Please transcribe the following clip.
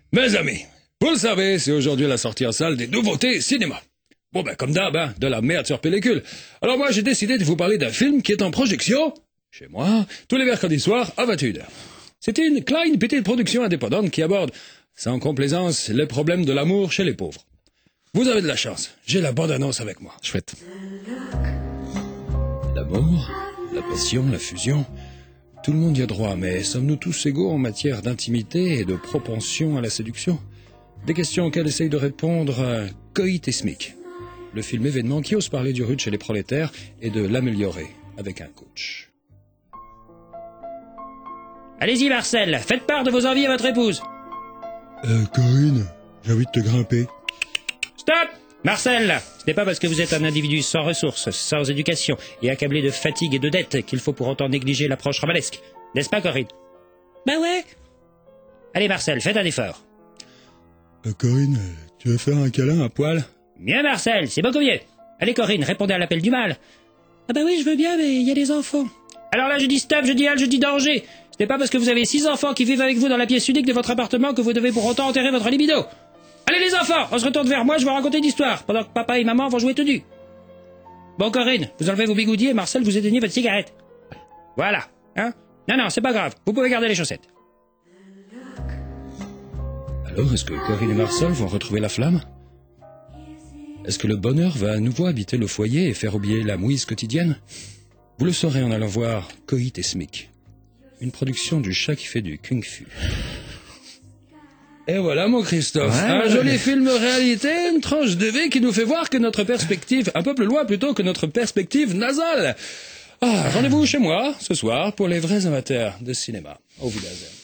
Mes amis, vous le savez, c'est aujourd'hui la sortie en salle des nouveautés cinéma. Bon comme d'hab, de la merde sur pellicule. Alors moi, j'ai décidé de vous parler d'un film qui est en projection, chez moi, tous les mercredis soirs à 21h. C'est une kleine petite production indépendante qui aborde, sans complaisance, les problèmes de l'amour chez les pauvres. Vous avez de la chance, j'ai la bande-annonce avec moi. Chouette. L'amour, la passion, la fusion... Tout le monde y a droit, mais sommes-nous tous égaux en matière d'intimité et de propension à la séduction? Des questions auxquelles essaye de répondre Coït et Smic, le film événement qui ose parler du rude chez les prolétaires et de l'améliorer avec un coach. Allez-y Marcel, faites part de vos envies à votre épouse. Corinne, j'ai envie de te grimper. Stop! Marcel, ce n'est pas parce que vous êtes un individu sans ressources, sans éducation et accablé de fatigue et de dettes qu'il faut pour autant négliger l'approche ramalesque. N'est-ce pas, Corinne? Bah ouais. Allez, Marcel, faites un effort. Corinne, tu veux faire un câlin à poil? Bien, Marcel, c'est beaucoup mieux. Allez, Corinne, répondez à l'appel du mal. Ah bah oui, je veux bien, mais il y a des enfants. Alors là, je dis stop, je dis halte, je dis danger. Ce n'est pas parce que vous avez 6 enfants qui vivent avec vous dans la pièce unique de votre appartement que vous devez pour autant enterrer votre libido. Allez les enfants, on se retourne vers moi, je vais raconter une histoire, pendant que papa et maman vont jouer tenus. Bon Corinne, vous enlevez vos bigoudis et Marcel, vous éteignez votre cigarette. Voilà, hein? Non, c'est pas grave, vous pouvez garder les chaussettes. Alors, est-ce que Corinne et Marcel vont retrouver la flamme? Est-ce que le bonheur va à nouveau habiter le foyer et faire oublier la mouise quotidienne? Vous le saurez en allant voir Coït et Smic, une production du chat qui fait du kung-fu. Et voilà mon Christophe, un joli film réalité, une tranche de vie qui nous fait voir que notre perspective un peu plus loin plutôt que notre perspective nasale. Rendez-vous chez moi ce soir pour les vrais amateurs de cinéma. Au Wiedersehen.